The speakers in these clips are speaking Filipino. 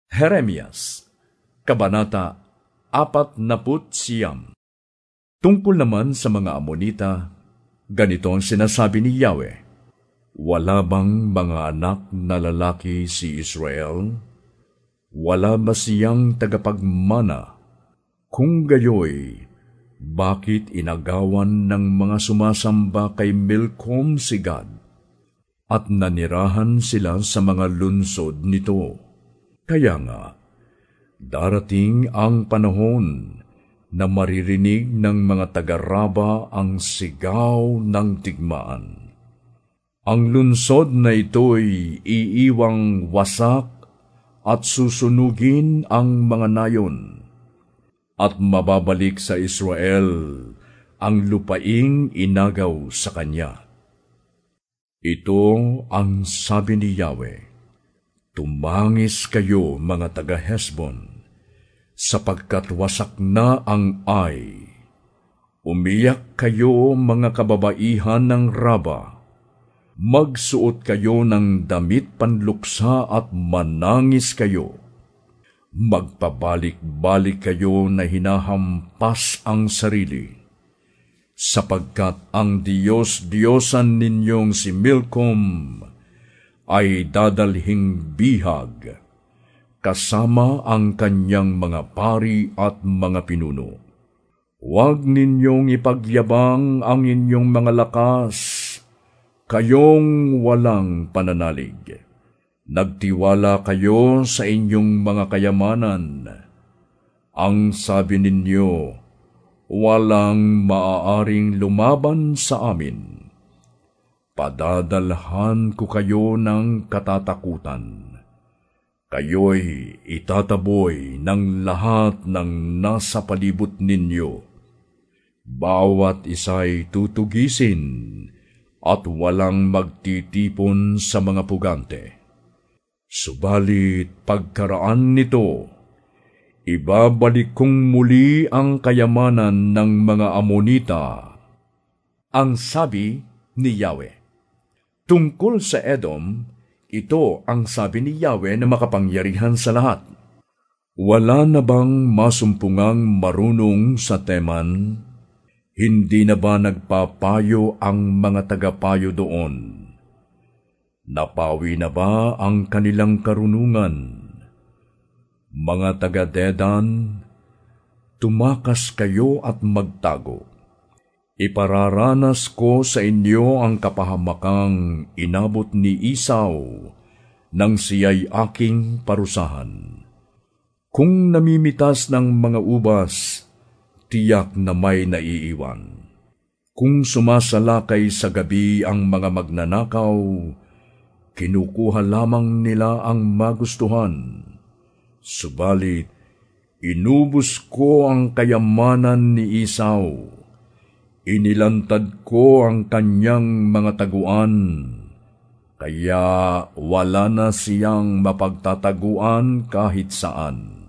Jeremias, Kabanata 49. Tungkol naman sa mga Amonita, ganito ang sinasabi ni Yahweh: Wala bang mga anak na lalaki si Israel? Wala ba siyang tagapagmana? Kung gayoy, bakit inagawan ng mga sumasamba kay Milcom si Gad, at nanirahan sila sa mga lunsod nito? Kaya nga, darating ang panahon na maririnig ng mga taga-Raba ang sigaw ng tigmaan. Ang lunsod na ito'y iiwang wasak at susunugin ang mga nayon, at mababalik sa Israel ang lupaing inagaw sa kanya. Ito ang sabi ni Yahweh: Tumangis kayo, mga taga-Hesbon, sapagkat wasak na ang Ai. Umiyak kayo, mga kababaihan ng Raba. Magsuot kayo ng damit panluksa at manangis kayo. Magpabalik-balik kayo na hinahampas ang sarili, sapagkat ang Diyos-Diyosan ninyong si Milcom ay dadalhing bihag, kasama ang kanyang mga pari at mga pinuno. Huwag ninyong ipagyabang ang inyong mga lakas, kayong walang pananalig. Nagtiwala kayo sa inyong mga kayamanan. Ang sabi ninyo, walang maaaring lumaban sa amin. Padadalhan ko kayo ng katatakutan. Kayo'y itataboy ng lahat ng nasa palibot ninyo. Bawat isa'y tutugisin at walang magtitipon sa mga pugante. Subalit pagkaraan nito, ibabalik kong muli ang kayamanan ng mga Amonita. Ang sabi ni Yahweh. Tungkol sa Edom, ito ang sabi ni Yahweh na makapangyarihan sa lahat: Wala na bang masumpungang marunong sa Teman? Hindi na ba nagpapayo ang mga tagapayo doon? Napawi na ba ang kanilang karunungan? Mga taga-Dedan, tumakas kayo at magtago. Ipararanas ko sa inyo ang kapahamakang inabot ni Isaw nang siya'y aking parusahan. Kung namimitas ng mga ubas, tiyak na may naiiwan. Kung sumasalakay sa gabi ang mga magnanakaw, kinukuha lamang nila ang magustuhan. Subalit, inubos ko ang kayamanan ni Isaw. Inilantad ko ang kanyang mga taguan, kaya wala na siyang mapagtataguan kahit saan.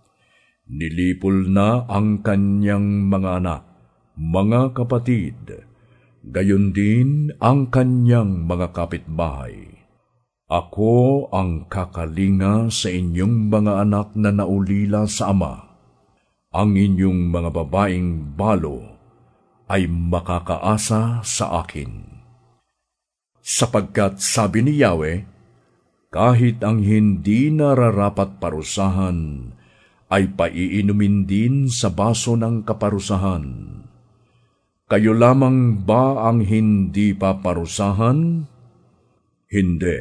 Nilipol na ang kanyang mga anak, mga kapatid, gayon din ang kanyang mga kapitbahay. Ako ang kakalinga sa inyong mga anak na naulila sa ama. Ang inyong mga babaeng balo ay makakaasa sa akin. Sapagkat sabi ni Yahweh, kahit ang hindi nararapat parusahan ay paiinumin din sa baso ng kaparusahan. Kayo lamang ba ang hindi paparusahan? Hindi.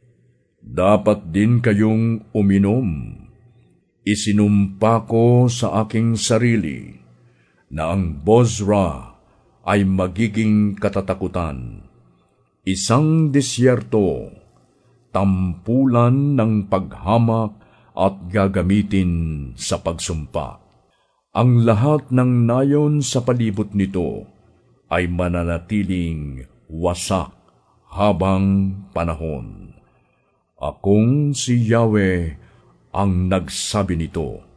Dapat din kayong uminom. Isinumpa ko sa aking sarili na ang Bozra ay magiging katatakutan, isang disyerto, tampulan ng paghamak at gagamitin sa pagsumpa. Ang lahat ng nayon sa palibot nito ay mananatiling wasak habang panahon. Akong si Yahweh ang nagsabi nito.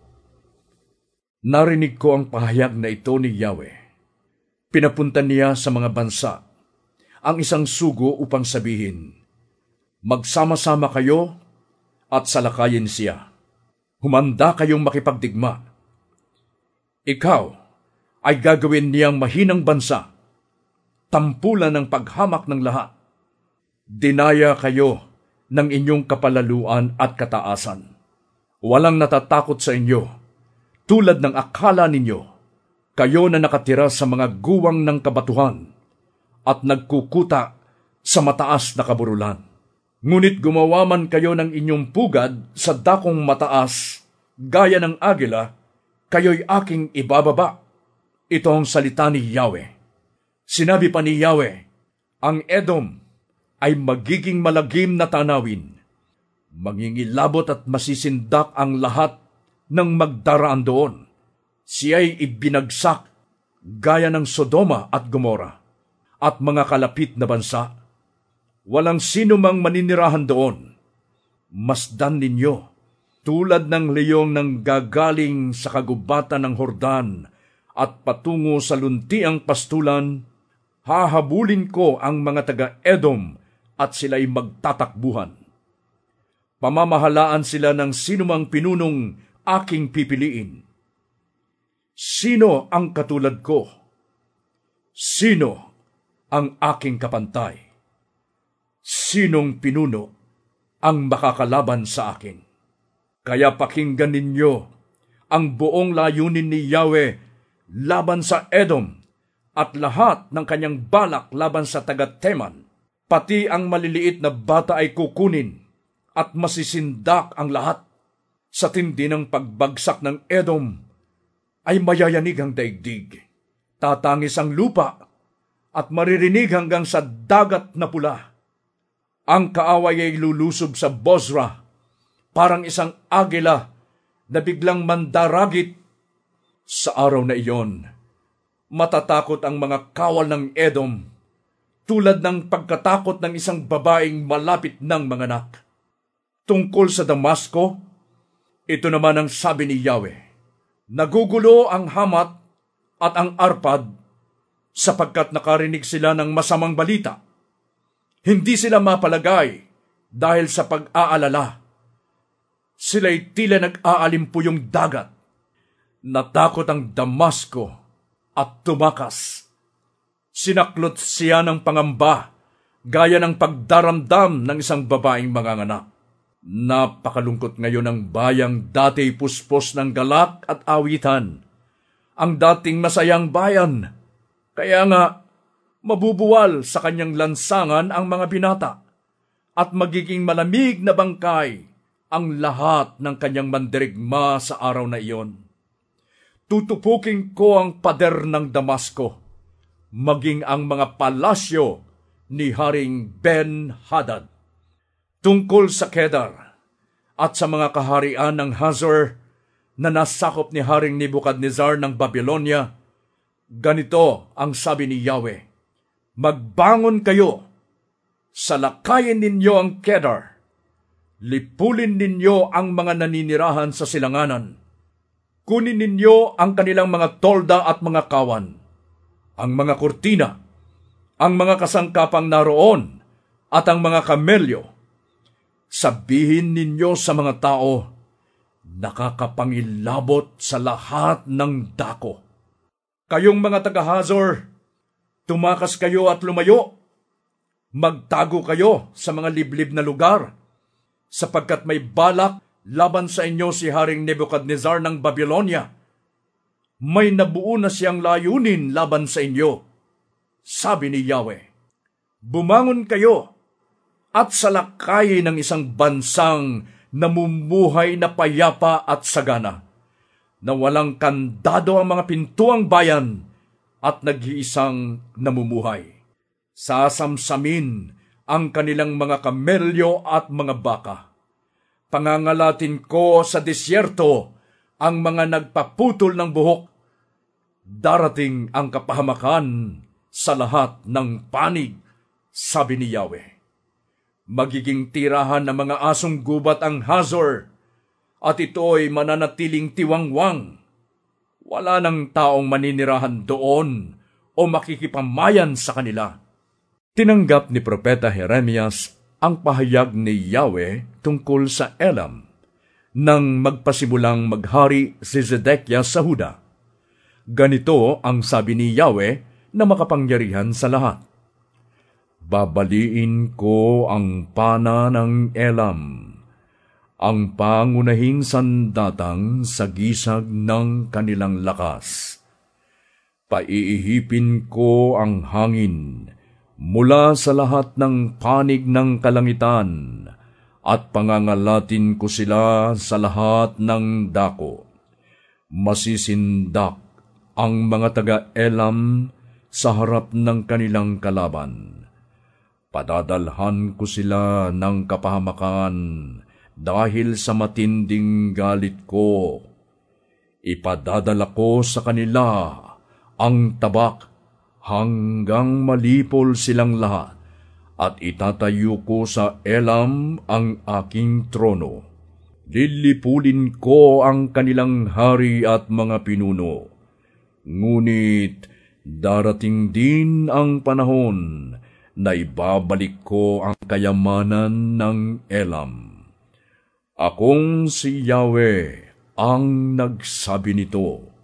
Narinig ko ang pahayag na ito ni Yahweh. Pinapunta niya sa mga bansa ang isang sugo upang sabihin, magsama-sama kayo at salakayin siya. Humanda kayong makipagdigma. Ikaw ay gagawin niyang mahinang bansa, tampulan ng paghamak ng lahat. Dinaya kayo ng inyong kapalaluan at kataasan. Walang natatakot sa inyo, tulad ng akala ninyo. Kayo na nakatira sa mga guwang ng kabatuhan at nagkukuta sa mataas na kaburulan. Ngunit gumawa man kayo ng inyong pugad sa dakong mataas, gaya ng agila, kayo'y aking ibababa. Ito ang salita ni Yahweh. Sinabi pa ni Yahweh, ang Edom ay magiging malagim na tanawin. Mangingilabot at masisindak ang lahat ng magdaraan doon. Siya'y ibinagsak gaya ng Sodoma at Gomora at mga kalapit na bansa. Walang sino mang maninirahan doon. Masdan ninyo, tulad ng leyong nang gagaling sa kagubatan ng Hordan at patungo sa luntiang pastulan, hahabulin ko ang mga taga-Edom at sila'y magtatakbuhan. Pamamahalaan sila ng sinumang pinunong aking pipiliin. Sino ang katulad ko? Sino ang aking kapantay? Sinong pinuno ang makakalaban sa akin? Kaya pakinggan ninyo ang buong layunin ni Yahweh laban sa Edom at lahat ng kanyang balak laban sa taga-Teman. Pati ang maliliit na bata ay kukunin at masisindak ang lahat. Sa tindi ng pagbagsak ng Edom ay mayayanig ang daigdig. Tatangis ang lupa at maririnig hanggang sa dagat na pula. Ang kaaway ay lulusob sa Bozra, parang isang agila na biglang mandaragit. Sa araw na iyon, matatakot ang mga kawal ng Edom, tulad ng pagkatakot ng isang babaeng malapit ng manganak. Tungkol sa Damasco, ito naman ang sabi ni Yahweh, nagugulo ang Hamat at ang Arpad sapagkat nakarinig sila ng masamang balita. Hindi sila mapalagay dahil sa pag-aalala. Sila'y tila nag-aalimpuyong dagat. Natakot ang Damasco at tumakas. Sinaklot siya ng pangamba, gaya ng pagdaramdam ng isang babaeng manganganak. Napakalungkot ngayon ng bayang dati puspos ng galak at awitan. Ang dating masayang bayan. Kaya nga, mabubuwal sa kanyang lansangan ang mga binata at magiging malamig na bangkay ang lahat ng kanyang mandirigma sa araw na iyon. Tutupukin ko ang pader ng Damasco, maging ang mga palasyo ni Haring Ben-Hadad. Tungkol sa Kedar at sa mga kaharian ng Hazor na nasakop ni Haring Nebuchadnezzar ng Babylonia, ganito ang sabi ni Yahweh, magbangon kayo, salakayin ninyo ang Kedar, lipulin ninyo ang mga naninirahan sa silanganan, kunin ninyo ang kanilang mga tolda at mga kawan, ang mga kurtina, ang mga kasangkapang naroon, at ang mga kamelyo. Sabihin ninyo sa mga tao, nakakapangilabot sa lahat ng dako. Kayong mga taga-Hazor, tumakas kayo at lumayo. Magtago kayo sa mga liblib na lugar, sapagkat may balak laban sa inyo si Haring Nebuchadnezzar ng Babylonia. May nabuo na siyang layunin laban sa inyo. Sabi ni Yahweh, bumangon kayo at salakayin ng isang bansang namumuhay na payapa at sagana, na walang kandado ang mga pintuang bayan at nag-iisang namumuhay. Sasamsamin ang kanilang mga kamelyo at mga baka. Pangangalatin ko sa disyerto ang mga nagpaputol ng buhok. Darating ang kapahamakan sa lahat ng panig, sabi ni Yahweh. Magiging tirahan ng mga asong gubat ang Hazor, at ito'y mananatiling tiwangwang. Wala nang taong maninirahan doon o makikipamayan sa kanila. Tinanggap ni Propeta Jeremias ang pahayag ni Yahweh tungkol sa Elam, nang magpasimulang maghari si Zedekia sa Huda. Ganito ang sabi ni Yahweh na makapangyarihan sa lahat. Babaliin ko ang pana ng Elam, ang pangunahing sandatang sa gisag ng kanilang lakas. Paiihipin ko ang hangin mula sa lahat ng panig ng kalangitan, at pangangalatin ko sila sa lahat ng dako. Masisindak ang mga taga-Elam sa harap ng kanilang kalaban. Padadalhan ko sila ng kapahamakan dahil sa matinding galit ko. Ipadadala ko sa kanila ang tabak hanggang malipol silang lahat, at itatayo ko sa Elam ang aking trono. Lilipulin ko ang kanilang hari at mga pinuno. Ngunit darating din ang panahon na ibabalik ko ang kayamanan ng Elam. Akong si Yahweh ang nagsabi nito.